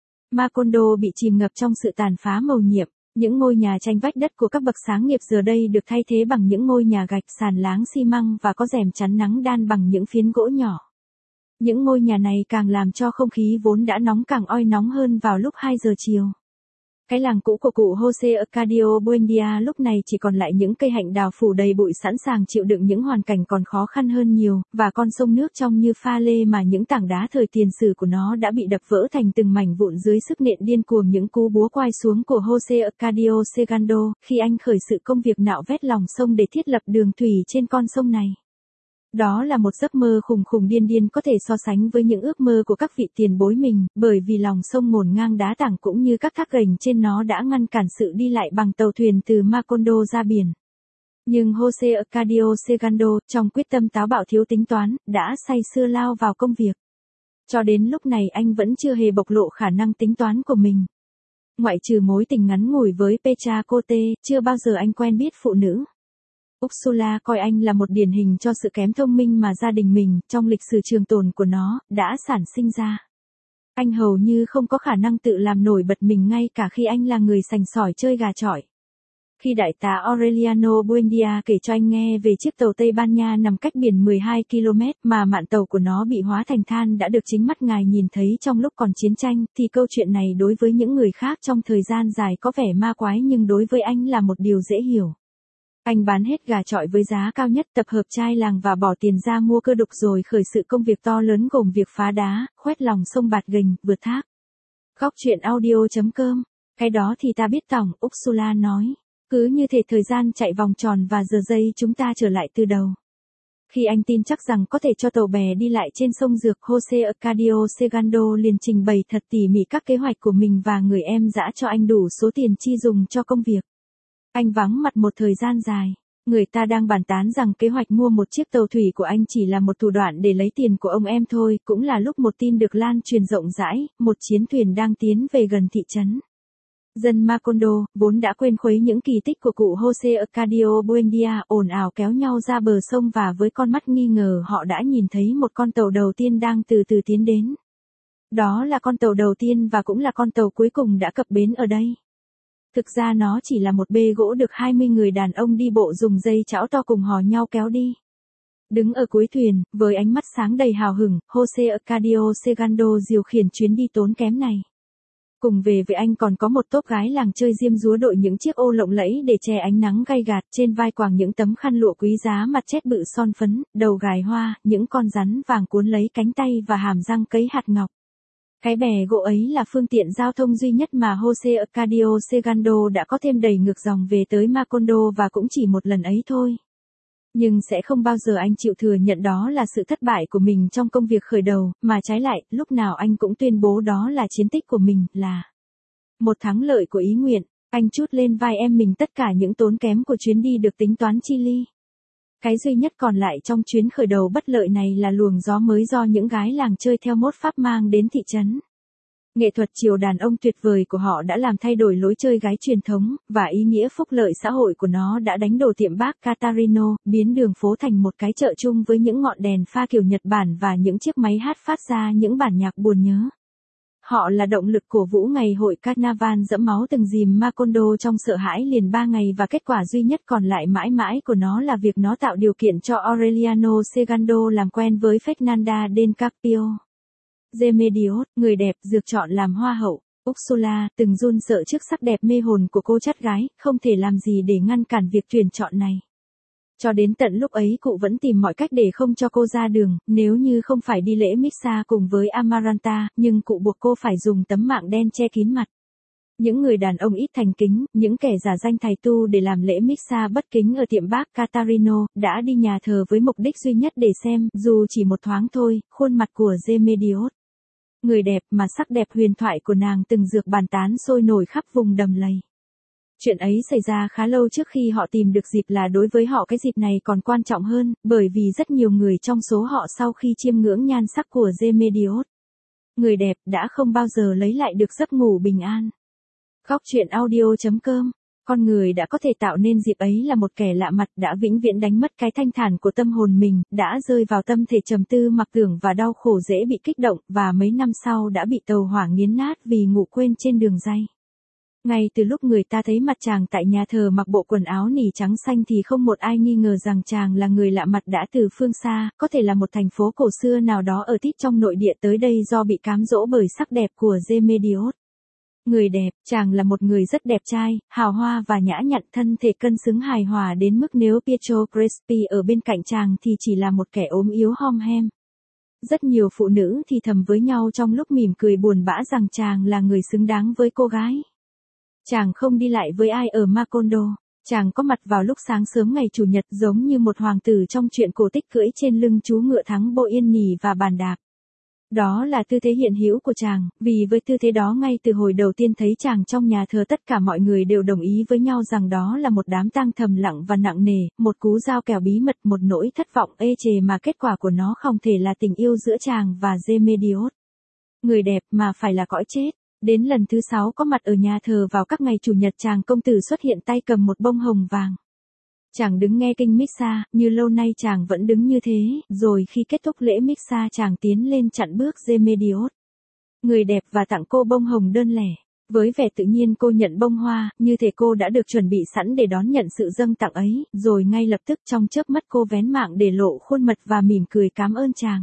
Macondo bị chìm ngập trong sự tàn phá mầu nhiệm. Những ngôi nhà tranh vách đất của các bậc sáng nghiệp giờ đây được thay thế bằng những ngôi nhà gạch sàn láng xi măng và có rèm chắn nắng đan bằng những phiến gỗ nhỏ. Những ngôi nhà này càng làm cho không khí vốn đã nóng càng oi nóng hơn vào lúc 2 giờ chiều. Cái làng cũ của cụ Jose Arcadio Buendia lúc này chỉ còn lại những cây hạnh đào phủ đầy bụi sẵn sàng chịu đựng những hoàn cảnh còn khó khăn hơn nhiều, và con sông nước trong như pha lê mà những tảng đá thời tiền sử của nó đã bị đập vỡ thành từng mảnh vụn dưới sức nện điên cuồng những cú búa quay xuống của Jose Arcadio Segando, khi anh khởi sự công việc nạo vét lòng sông để thiết lập đường thủy trên con sông này. Đó là một giấc mơ khùng khùng điên điên có thể so sánh với những ước mơ của các vị tiền bối mình, bởi vì lòng sông ngổn ngang đá tảng cũng như các thác gành trên nó đã ngăn cản sự đi lại bằng tàu thuyền từ Macondo ra biển. Nhưng Jose Arcadio Segando, trong quyết tâm táo bạo thiếu tính toán, đã say sưa lao vào công việc. Cho đến lúc này anh vẫn chưa hề bộc lộ khả năng tính toán của mình. Ngoại trừ mối tình ngắn ngủi với Petra Cote, chưa bao giờ anh quen biết phụ nữ. Ursula coi anh là một điển hình cho sự kém thông minh mà gia đình mình, trong lịch sử trường tồn của nó, đã sản sinh ra. Anh hầu như không có khả năng tự làm nổi bật mình ngay cả khi anh là người sành sỏi chơi gà chọi. Khi đại tá Aureliano Buendia kể cho anh nghe về chiếc tàu Tây Ban Nha nằm cách biển 12 km mà mạn tàu của nó bị hóa thành than đã được chính mắt ngài nhìn thấy trong lúc còn chiến tranh, thì câu chuyện này đối với những người khác trong thời gian dài có vẻ ma quái nhưng đối với anh là một điều dễ hiểu. Anh bán hết gà chọi với giá cao nhất, tập hợp trai làng và bỏ tiền ra mua cơ đục rồi khởi sự công việc to lớn gồm việc phá đá, khoét lòng sông Bạt Gành, vượt thác. Góc truyện audio.com. Cái đó thì ta biết tỏng, Ursula nói. Cứ như thể thời gian chạy vòng tròn và giờ giây chúng ta trở lại từ đầu. Khi anh tin chắc rằng có thể cho tàu bè đi lại trên sông Dược, Jose Arcadio Segando liền trình bày thật tỉ mỉ các kế hoạch của mình và người em dã cho anh đủ số tiền chi dùng cho công việc. Anh vắng mặt một thời gian dài. Người ta đang bàn tán rằng kế hoạch mua một chiếc tàu thủy của anh chỉ là một thủ đoạn để lấy tiền của ông em thôi, cũng là lúc một tin được lan truyền rộng rãi, một chiến thuyền đang tiến về gần thị trấn. Dân Macondo, vốn đã quên khuấy những kỳ tích của cụ Jose Arcadio Buendia, ồn ào kéo nhau ra bờ sông và với con mắt nghi ngờ họ đã nhìn thấy một con tàu đầu tiên đang từ từ tiến đến. Đó là con tàu đầu tiên và cũng là con tàu cuối cùng đã cập bến ở đây. Thực ra nó chỉ là một bê gỗ được 20 người đàn ông đi bộ dùng dây chảo to cùng hò nhau kéo đi. Đứng ở cuối thuyền, với ánh mắt sáng đầy hào hứng, Jose Arcadio Segando điều khiển chuyến đi tốn kém này. Cùng về với anh còn có một tốp gái làng chơi diêm dúa đội những chiếc ô lộng lẫy để che ánh nắng gay gạt, trên vai quàng những tấm khăn lụa quý giá, mặt chét bự son phấn, đầu gài hoa, những con rắn vàng cuốn lấy cánh tay và hàm răng cấy hạt ngọc. Cái bè gỗ ấy là phương tiện giao thông duy nhất mà Jose Arcadio Segando đã có thêm đầy ngược dòng về tới Macondo và cũng chỉ một lần ấy thôi. Nhưng sẽ không bao giờ anh chịu thừa nhận đó là sự thất bại của mình trong công việc khởi đầu, mà trái lại, lúc nào anh cũng tuyên bố đó là chiến tích của mình, là một thắng lợi của ý nguyện. Anh trút lên vai em mình tất cả những tốn kém của chuyến đi được tính toán chi li. Cái duy nhất còn lại trong chuyến khởi đầu bất lợi này là luồng gió mới do những gái làng chơi theo mốt pháp mang đến thị trấn. Nghệ thuật chiều đàn ông tuyệt vời của họ đã làm thay đổi lối chơi gái truyền thống, và ý nghĩa phúc lợi xã hội của nó đã đánh đổ tiệm bác Catarino, biến đường phố thành một cái chợ chung với những ngọn đèn pha kiểu Nhật Bản và những chiếc máy hát phát ra những bản nhạc buồn nhớ. Họ là động lực cổ vũ ngày hội Carnaval dẫm máu từng dìm Macondo trong sợ hãi liền 3 ngày và kết quả duy nhất còn lại mãi mãi của nó là việc nó tạo điều kiện cho Aureliano Segando làm quen với Fernanda del Carpio. Remedios, người đẹp, được chọn làm hoa hậu. Ursula, từng run sợ trước sắc đẹp mê hồn của cô chắt gái, không thể làm gì để ngăn cản việc tuyển chọn này. Cho đến tận lúc ấy cụ vẫn tìm mọi cách để không cho cô ra đường, nếu như không phải đi lễ Missa cùng với Amaranta, nhưng cụ buộc cô phải dùng tấm mạng đen che kín mặt. Những người đàn ông ít thành kính, những kẻ giả danh thầy tu để làm lễ Missa bất kính ở tiệm bác Catarino, đã đi nhà thờ với mục đích duy nhất để xem, dù chỉ một thoáng thôi, khuôn mặt của Remedios. Người đẹp mà sắc đẹp huyền thoại của nàng từng dược bàn tán sôi nổi khắp vùng đầm lầy. Chuyện ấy xảy ra khá lâu trước khi họ tìm được dịp, là đối với họ cái dịp này còn quan trọng hơn, bởi vì rất nhiều người trong số họ sau khi chiêm ngưỡng nhan sắc của Remedios, người đẹp, đã không bao giờ lấy lại được giấc ngủ bình an. Góc truyện audio.com. Con người đã có thể tạo nên dịp ấy là một kẻ lạ mặt đã vĩnh viễn đánh mất cái thanh thản của tâm hồn mình, đã rơi vào tâm thể trầm tư mặc tưởng và đau khổ dễ bị kích động, và mấy năm sau đã bị tàu hỏa nghiến nát vì ngủ quên trên đường ray. Ngay từ lúc người ta thấy mặt chàng tại nhà thờ mặc bộ quần áo nỉ trắng xanh thì không một ai nghi ngờ rằng chàng là người lạ mặt đã từ phương xa, có thể là một thành phố cổ xưa nào đó ở tít trong nội địa tới đây do bị cám dỗ bởi sắc đẹp của Remedios. Người đẹp, chàng là một người rất đẹp trai, hào hoa và nhã nhặn, thân thể cân xứng hài hòa đến mức nếu Pietro Crespi ở bên cạnh chàng thì chỉ là một kẻ ốm yếu hom hem. Rất nhiều phụ nữ thì thầm với nhau trong lúc mỉm cười buồn bã rằng chàng là người xứng đáng với cô gái. Chàng không đi lại với ai ở Macondo. Chàng có mặt vào lúc sáng sớm ngày Chủ nhật giống như một hoàng tử trong truyện cổ tích cưỡi trên lưng chú ngựa thắng bộ yên nhì và bàn đạp. Đó là tư thế hiện hữu của chàng, vì với tư thế đó ngay từ hồi đầu tiên thấy chàng trong nhà thờ tất cả mọi người đều đồng ý với nhau rằng đó là một đám tang thầm lặng và nặng nề, một cú giao kèo bí mật, một nỗi thất vọng ê chề mà kết quả của nó không thể là tình yêu giữa chàng và Remedios. Người đẹp mà phải là cõi chết. Đến lần thứ 6 có mặt ở nhà thờ vào các ngày Chủ nhật chàng công tử xuất hiện tay cầm một bông hồng vàng. Chàng đứng nghe kinh Missa, như lâu nay chàng vẫn đứng như thế, rồi khi kết thúc lễ Missa chàng tiến lên chặn bước Remedios. Người đẹp và tặng cô bông hồng đơn lẻ. Với vẻ tự nhiên cô nhận bông hoa, như thể cô đã được chuẩn bị sẵn để đón nhận sự dâng tặng ấy, rồi ngay lập tức trong chớp mắt cô vén mạng để lộ khuôn mặt và mỉm cười cảm ơn chàng.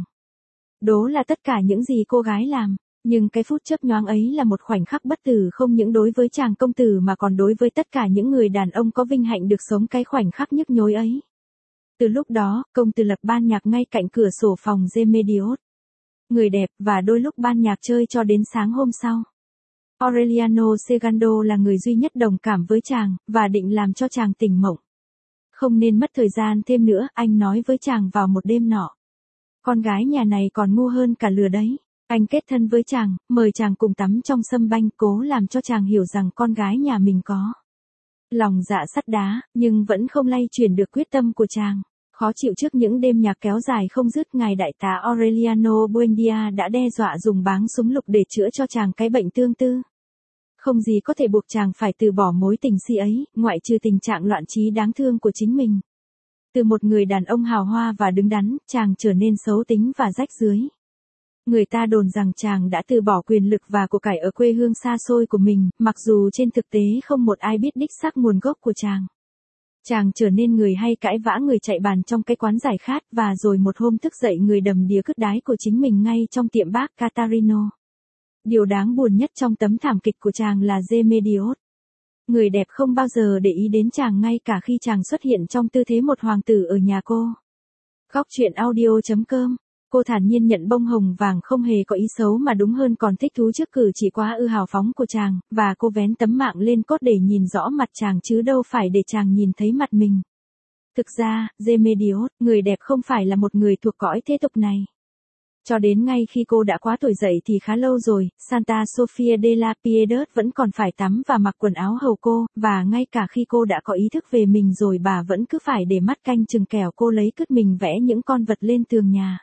Đó là tất cả những gì cô gái làm. Nhưng cái phút chớp nhoáng ấy là một khoảnh khắc bất tử không những đối với chàng công tử mà còn đối với tất cả những người đàn ông có vinh hạnh được sống cái khoảnh khắc nhức nhối ấy. Từ lúc đó, công tử lập ban nhạc ngay cạnh cửa sổ phòng Remedios. Người đẹp và đôi lúc ban nhạc chơi cho đến sáng hôm sau. Aureliano Segando là người duy nhất đồng cảm với chàng, và định làm cho chàng tỉnh mộng. Không nên mất thời gian thêm nữa, anh nói với chàng vào một đêm nọ. Con gái nhà này còn ngu hơn cả lừa đấy. Anh kết thân với chàng, mời chàng cùng tắm trong sâm banh, cố làm cho chàng hiểu rằng con gái nhà mình có lòng dạ sắt đá, nhưng vẫn không lay chuyển được quyết tâm của chàng. Khó chịu trước những đêm nhạc kéo dài không dứt, ngài đại tá Aureliano Buendia đã đe dọa dùng báng súng lục để chữa cho chàng cái bệnh tương tư. Không gì có thể buộc chàng phải từ bỏ mối tình si ấy, ngoại trừ tình trạng loạn trí đáng thương của chính mình. Từ một người đàn ông hào hoa và đứng đắn, chàng trở nên xấu tính và rách rưới. Người ta đồn rằng chàng đã từ bỏ quyền lực và của cải ở quê hương xa xôi của mình, mặc dù trên thực tế không một ai biết đích xác nguồn gốc của chàng. Chàng trở nên người hay cãi vã, người chạy bàn trong cái quán giải khát, và rồi một hôm thức dậy người đầm đìa cứt đái của chính mình ngay trong tiệm bác Catarino. Điều đáng buồn nhất trong tấm thảm kịch của chàng là Remedios. Người đẹp không bao giờ để ý đến chàng ngay cả khi chàng xuất hiện trong tư thế một hoàng tử ở nhà cô. Góc truyện audio.com. Cô thản nhiên nhận bông hồng vàng không hề có ý xấu mà đúng hơn còn thích thú trước cử chỉ quá hào phóng của chàng, và cô vén tấm mạng lên cốt để nhìn rõ mặt chàng chứ đâu phải để chàng nhìn thấy mặt mình. Thực ra, Remedios, người đẹp không phải là một người thuộc cõi thế tục này. Cho đến ngay khi cô đã quá tuổi dậy thì khá lâu rồi, Santa Sofia de la Piedad vẫn còn phải tắm và mặc quần áo hầu cô, và ngay cả khi cô đã có ý thức về mình rồi bà vẫn cứ phải để mắt canh chừng kẻo cô lấy cứt mình vẽ những con vật lên tường nhà.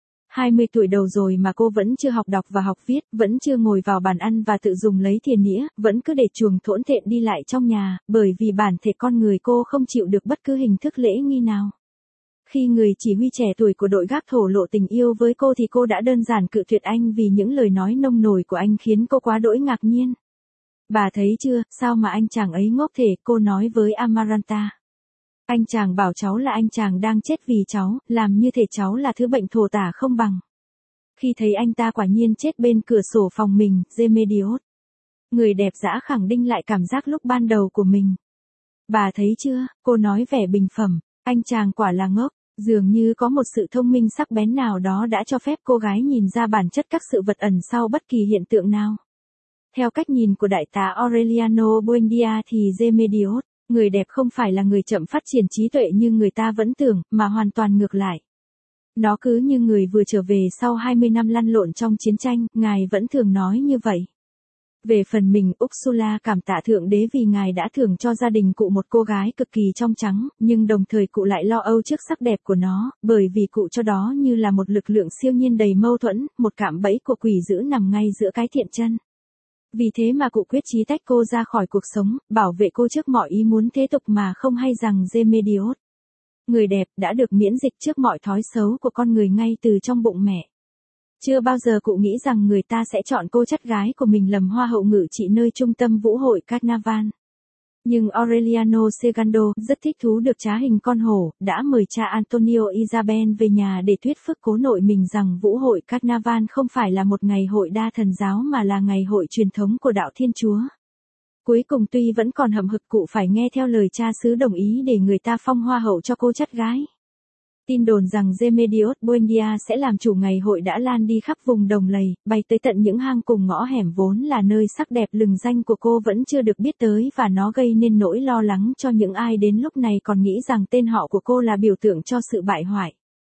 20 tuổi đầu rồi mà cô vẫn chưa học đọc và học viết, vẫn chưa ngồi vào bàn ăn và tự dùng lấy thìa nĩa, vẫn cứ để chuồng thỗn thện đi lại trong nhà, bởi vì bản thể con người cô không chịu được bất cứ hình thức lễ nghi nào. Khi người chỉ huy trẻ tuổi của đội gác thổ lộ tình yêu với cô thì cô đã đơn giản cự tuyệt anh vì những lời nói nông nổi của anh khiến cô quá đỗi ngạc nhiên. Bà thấy chưa, sao mà anh chàng ấy ngốc thể, cô nói với Amaranta. Anh chàng bảo cháu là anh chàng đang chết vì cháu, làm như thể cháu là thứ bệnh thổ tả không bằng. Khi thấy anh ta quả nhiên chết bên cửa sổ phòng mình, Remedios. Người đẹp dã khẳng định lại cảm giác lúc ban đầu của mình. Bà thấy chưa, cô nói vẻ bình phẩm, anh chàng quả là ngốc, dường như có một sự thông minh sắc bén nào đó đã cho phép cô gái nhìn ra bản chất các sự vật ẩn sau bất kỳ hiện tượng nào. Theo cách nhìn của đại tá Aureliano Buendia thì Remedios, người đẹp không phải là người chậm phát triển trí tuệ như người ta vẫn tưởng, mà hoàn toàn ngược lại. Nó cứ như người vừa trở về sau 20 năm lăn lộn trong chiến tranh, ngài vẫn thường nói như vậy. Về phần mình, Ursula cảm tạ Thượng Đế vì ngài đã thưởng cho gia đình cụ một cô gái cực kỳ trong trắng, nhưng đồng thời cụ lại lo âu trước sắc đẹp của nó, bởi vì cụ cho đó như là một lực lượng siêu nhiên đầy mâu thuẫn, một cạm bẫy của quỷ dữ nằm ngay giữa cái thiện chân. Vì thế mà cụ quyết chí tách cô ra khỏi cuộc sống, bảo vệ cô trước mọi ý muốn thế tục mà không hay rằng Remedios, người đẹp, đã được miễn dịch trước mọi thói xấu của con người ngay từ trong bụng mẹ. Chưa bao giờ cụ nghĩ rằng người ta sẽ chọn cô chắt gái của mình làm hoa hậu ngự trị nơi trung tâm vũ hội Carnaval. Nhưng Aureliano Segando rất thích thú được trá hình con hổ, đã mời cha Antonio Isabel về nhà để thuyết phức cố nội mình rằng vũ hội Carnaval không phải là một ngày hội đa thần giáo mà là ngày hội truyền thống của đạo Thiên Chúa. Cuối cùng tuy vẫn còn hậm hực cụ phải nghe theo lời cha xứ đồng ý để người ta phong hoa hậu cho cô chắt gái. Tin đồn rằng Remedios Buendia sẽ làm chủ ngày hội đã lan đi khắp vùng đồng lầy, bay tới tận những hang cùng ngõ hẻm vốn là nơi sắc đẹp lừng danh của cô vẫn chưa được biết tới, và nó gây nên nỗi lo lắng cho những ai đến lúc này còn nghĩ rằng tên họ của cô là biểu tượng cho sự bại hoại.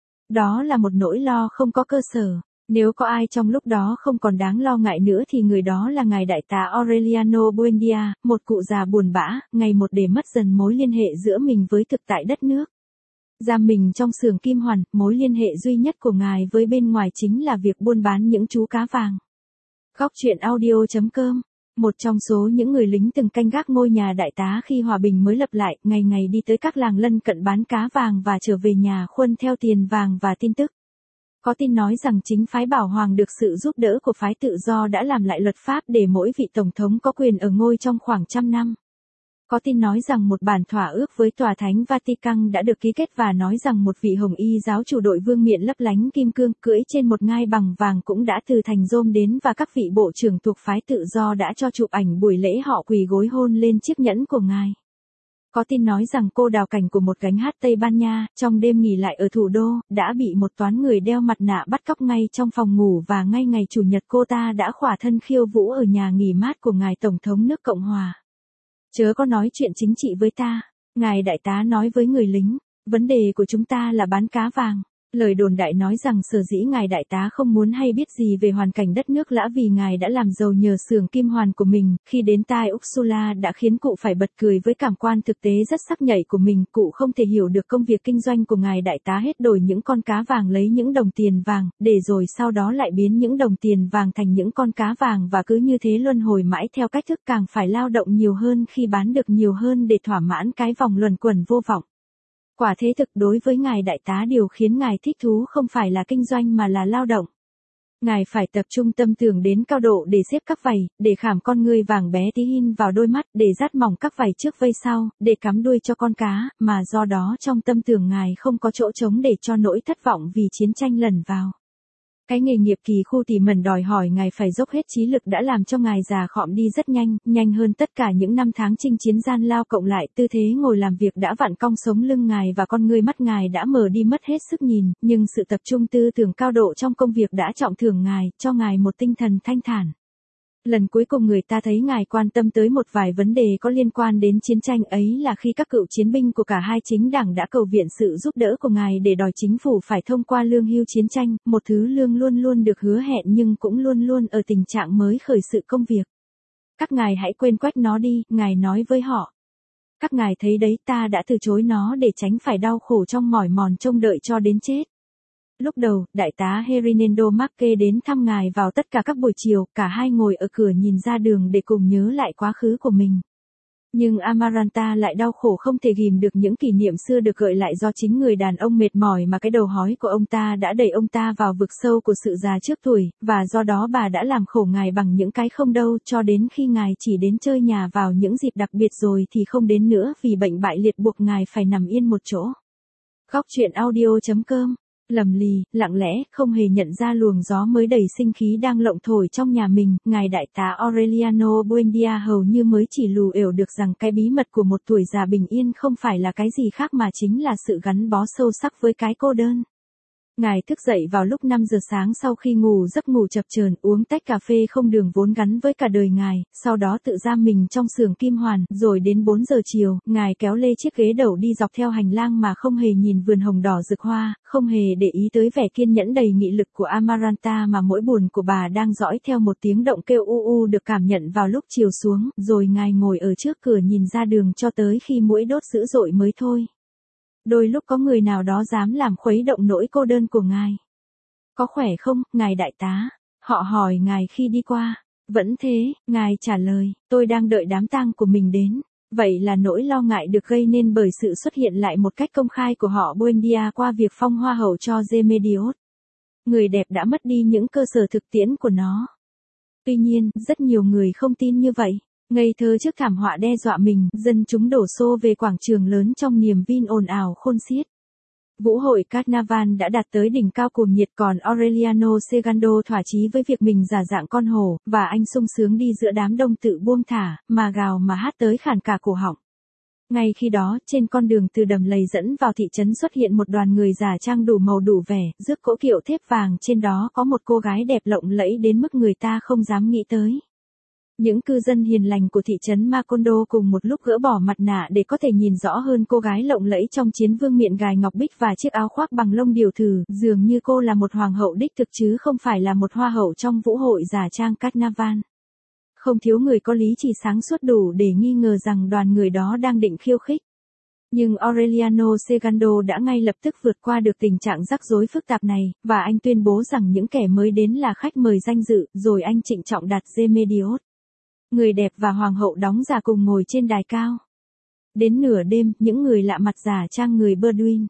Đó là một nỗi lo không có cơ sở. Nếu có ai trong lúc đó không còn đáng lo ngại nữa thì người đó là ngài đại tá Aureliano Buendia, một cụ già buồn bã, ngày một để mất dần mối liên hệ giữa mình với thực tại đất nước. Giam mình trong xưởng kim hoàn, mối liên hệ duy nhất của ngài với bên ngoài chính là việc buôn bán những chú cá vàng. Góc truyện audio.com. Một trong số những người lính từng canh gác ngôi nhà đại tá khi hòa bình mới lập lại, ngày ngày đi tới các làng lân cận bán cá vàng và trở về nhà khuân theo tiền vàng và tin tức. Có tin nói rằng chính phái Bảo Hoàng được sự giúp đỡ của phái tự do đã làm lại luật pháp để mỗi vị tổng thống có quyền ở ngôi trong khoảng 100 năm. Có tin nói rằng một bản thỏa ước với Tòa Thánh Vatican đã được ký kết và nói rằng một vị hồng y giáo chủ đội vương miện lấp lánh kim cương cưỡi trên một ngai bằng vàng cũng đã từ thành Rome đến và các vị bộ trưởng thuộc phái tự do đã cho chụp ảnh buổi lễ họ quỳ gối hôn lên chiếc nhẫn của ngài. Có tin nói rằng cô đào cảnh của một gánh hát Tây Ban Nha, trong đêm nghỉ lại ở thủ đô, đã bị một toán người đeo mặt nạ bắt cóc ngay trong phòng ngủ và ngay ngày Chủ nhật cô ta đã khỏa thân khiêu vũ ở nhà nghỉ mát của ngài Tổng thống nước Cộng Hòa. Chớ có nói chuyện chính trị với ta, ngài đại tá nói với người lính, vấn đề của chúng ta là bán cá vàng. Lời đồn đại nói rằng sở dĩ ngài đại tá không muốn hay biết gì về hoàn cảnh đất nước lã vì ngài đã làm giàu nhờ xưởng kim hoàn của mình, khi đến tai Ursula đã khiến cụ phải bật cười với cảm quan thực tế rất sắc nhạy của mình. Cụ không thể hiểu được công việc kinh doanh của ngài đại tá hết đổi những con cá vàng lấy những đồng tiền vàng, để rồi sau đó lại biến những đồng tiền vàng thành những con cá vàng và cứ như thế luân hồi mãi theo cách thức càng phải lao động nhiều hơn khi bán được nhiều hơn để thỏa mãn cái vòng luẩn quẩn vô vọng. Quả thế thực đối với ngài đại tá điều khiến ngài thích thú không phải là kinh doanh mà là lao động. Ngài phải tập trung tâm tưởng đến cao độ để xếp các vảy, để khảm con ngươi vàng bé tí hin vào đôi mắt, để dắt mỏng các vảy trước vây sau, để cắm đuôi cho con cá, mà do đó trong tâm tưởng ngài không có chỗ trống để cho nỗi thất vọng vì chiến tranh lẩn vào. Cái nghề nghiệp kỳ khu tỉ mẩn đòi hỏi ngài phải dốc hết trí lực đã làm cho ngài già khọm đi rất nhanh, nhanh hơn tất cả những năm tháng chinh chiến gian lao cộng lại. Tư thế ngồi làm việc đã vặn cong sống lưng ngài và con ngươi mắt ngài đã mờ đi mất hết sức nhìn, nhưng sự tập trung tư tưởng cao độ trong công việc đã trọng thưởng ngài, cho ngài một tinh thần thanh thản. Lần cuối cùng người ta thấy ngài quan tâm tới một vài vấn đề có liên quan đến chiến tranh ấy là khi các cựu chiến binh của cả hai chính đảng đã cầu viện sự giúp đỡ của ngài để đòi chính phủ phải thông qua lương hưu chiến tranh, một thứ lương luôn luôn được hứa hẹn nhưng cũng luôn luôn ở tình trạng mới khởi sự công việc. Các ngài hãy quên quách nó đi, ngài nói với họ. Các ngài thấy đấy, ta đã từ chối nó để tránh phải đau khổ trong mỏi mòn trông đợi cho đến chết. Lúc đầu, đại tá Herinendo Marque đến thăm ngài vào tất cả các buổi chiều, cả hai ngồi ở cửa nhìn ra đường để cùng nhớ lại quá khứ của mình. Nhưng Amaranta lại đau khổ không thể ghìm được những kỷ niệm xưa được gợi lại do chính người đàn ông mệt mỏi mà cái đầu hói của ông ta đã đẩy ông ta vào vực sâu của sự già trước tuổi, và do đó bà đã làm khổ ngài bằng những cái không đâu cho đến khi ngài chỉ đến chơi nhà vào những dịp đặc biệt rồi thì không đến nữa vì bệnh bại liệt buộc ngài phải nằm yên một chỗ. Góc truyện audio.com. Lầm lì, lặng lẽ, không hề nhận ra luồng gió mới đầy sinh khí đang lộng thổi trong nhà mình, ngài đại tá Aureliano Buendia hầu như mới chỉ lù ểu được rằng cái bí mật của một tuổi già bình yên không phải là cái gì khác mà chính là sự gắn bó sâu sắc với cái cô đơn. Ngài thức dậy vào lúc 5 giờ sáng sau khi ngủ giấc ngủ chập chờn, uống tách cà phê không đường vốn gắn với cả đời ngài, sau đó tự giam mình trong xưởng kim hoàn, rồi đến 4 giờ chiều, ngài kéo lê chiếc ghế đầu đi dọc theo hành lang mà không hề nhìn vườn hồng đỏ rực hoa, không hề để ý tới vẻ kiên nhẫn đầy nghị lực của Amaranta mà mỗi buồn của bà đang dõi theo một tiếng động kêu u u được cảm nhận vào lúc chiều xuống, rồi ngài ngồi ở trước cửa nhìn ra đường cho tới khi muỗi đốt dữ dội mới thôi. Đôi lúc có người nào đó dám làm khuấy động nỗi cô đơn của ngài. Có khỏe không, ngài đại tá? Họ hỏi ngài khi đi qua. Vẫn thế, ngài trả lời, tôi đang đợi đám tang của mình đến. Vậy là nỗi lo ngại được gây nên bởi sự xuất hiện lại một cách công khai của họ Buendia qua việc phong hoa hậu cho Remedios. Người đẹp đã mất đi những cơ sở thực tiễn của nó. Tuy nhiên, rất nhiều người không tin như vậy. Ngây thơ trước thảm họa đe dọa mình, dân chúng đổ xô về quảng trường lớn trong niềm vin ồn ào khôn xiết. Vũ hội Carnaval đã đạt tới đỉnh cao cuồng nhiệt còn Aureliano Segando thỏa chí với việc mình giả dạng con hổ, và anh sung sướng đi giữa đám đông tự buông thả, mà gào mà hát tới khản cả cổ họng. Ngay khi đó, trên con đường từ đầm lầy dẫn vào thị trấn xuất hiện một đoàn người giả trang đủ màu đủ vẻ, rước cỗ kiệu thép vàng, trên đó có một cô gái đẹp lộng lẫy đến mức người ta không dám nghĩ tới. Những cư dân hiền lành của thị trấn Macondo cùng một lúc gỡ bỏ mặt nạ để có thể nhìn rõ hơn cô gái lộng lẫy trong chiến vương miện gài ngọc bích và chiếc áo khoác bằng lông điểu thử, dường như cô là một hoàng hậu đích thực chứ không phải là một hoa hậu trong vũ hội giả trang carnival. Không thiếu người có lý chỉ sáng suốt đủ để nghi ngờ rằng đoàn người đó đang định khiêu khích. Nhưng Aureliano Segando đã ngay lập tức vượt qua được tình trạng rắc rối phức tạp này, và anh tuyên bố rằng những kẻ mới đến là khách mời danh dự, rồi anh trịnh trọng đặt Remedios, người đẹp và hoàng hậu đóng giả cùng ngồi trên đài cao. Đến nửa đêm, những người lạ mặt giả trang người Bedouin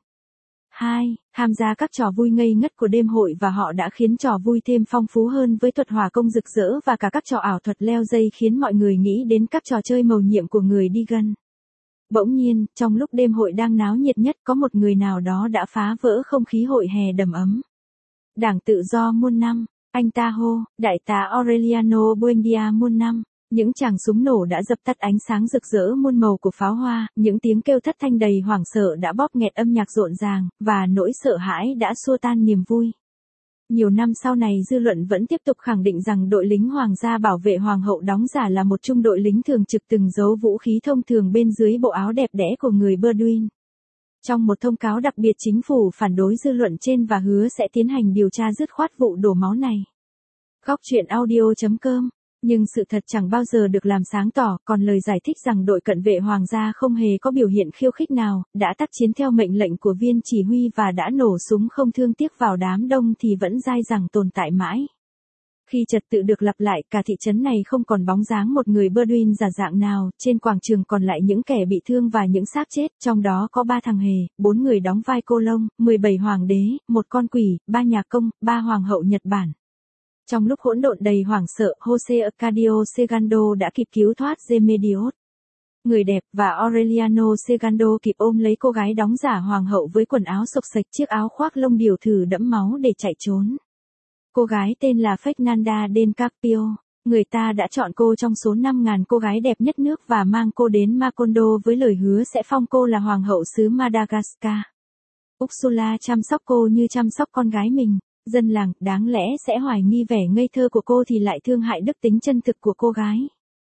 2. Tham gia các trò vui ngây ngất của đêm hội và họ đã khiến trò vui thêm phong phú hơn với thuật hỏa công rực rỡ và cả các trò ảo thuật leo dây khiến mọi người nghĩ đến các trò chơi mầu nhiệm của người đi gân. Bỗng nhiên, trong lúc đêm hội đang náo nhiệt nhất có một người nào đó đã phá vỡ không khí hội hè đầm ấm. Đảng Tự do muôn năm, anh ta hô, đại tá Aureliano Buendia muôn năm. Những tràng súng nổ đã dập tắt ánh sáng rực rỡ muôn màu của pháo hoa, những tiếng kêu thất thanh đầy hoảng sợ đã bóp nghẹt âm nhạc rộn ràng, và nỗi sợ hãi đã xua tan niềm vui. Nhiều năm sau này dư luận vẫn tiếp tục khẳng định rằng đội lính hoàng gia bảo vệ hoàng hậu đóng giả là một trung đội lính thường trực từng giấu vũ khí thông thường bên dưới bộ áo đẹp đẽ của người Bedouin. Trong một thông cáo đặc biệt chính phủ phản đối dư luận trên và hứa sẽ tiến hành điều tra dứt khoát vụ đổ máu này. Góc truyện audio.com. Nhưng sự thật chẳng bao giờ được làm sáng tỏ, còn lời giải thích rằng đội cận vệ hoàng gia không hề có biểu hiện khiêu khích nào, đã tác chiến theo mệnh lệnh của viên chỉ huy và đã nổ súng không thương tiếc vào đám đông thì vẫn dai dẳng tồn tại mãi. Khi trật tự được lặp lại, cả thị trấn này không còn bóng dáng một người Bedouin giả dạng nào, trên quảng trường còn lại những kẻ bị thương và những xác chết, trong đó có 3 thằng hề, 4 người đóng vai cô lông, 17 hoàng đế, 1 con quỷ, 3 nhà công, 3 hoàng hậu Nhật Bản. Trong lúc hỗn độn đầy hoảng sợ, Jose Arcadio Segando đã kịp cứu thoát Remedios, người đẹp, và Aureliano Segando kịp ôm lấy cô gái đóng giả hoàng hậu với quần áo xộc xệch chiếc áo khoác lông điểu thử đẫm máu để chạy trốn. Cô gái tên là Fernanda del Carpio. Người ta đã chọn cô trong số 5.000 cô gái đẹp nhất nước và mang cô đến Macondo với lời hứa sẽ phong cô là hoàng hậu xứ Madagascar. Ursula chăm sóc cô như chăm sóc con gái mình. Dân làng, đáng lẽ sẽ hoài nghi vẻ ngây thơ của cô thì lại thương hại đức tính chân thực của cô gái.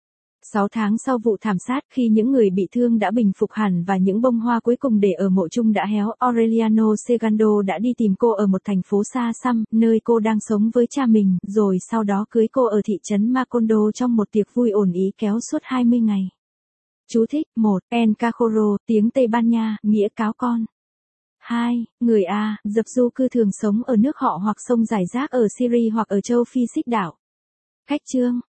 6 tháng sau vụ thảm sát, khi những người bị thương đã bình phục hẳn và những bông hoa cuối cùng để ở mộ chung đã héo, Aureliano Segando đã đi tìm cô ở một thành phố xa xăm, nơi cô đang sống với cha mình, rồi sau đó cưới cô ở thị trấn Macondo trong một tiệc vui ổn ý kéo suốt 20 ngày. Chú thích: 1. En Cajoro, tiếng Tây Ban Nha, nghĩa cáo con. 2. Người A, dập du cư thường sống ở nước họ hoặc sông rải rác ở Syria hoặc ở châu Phi Xích đảo. Khách chương.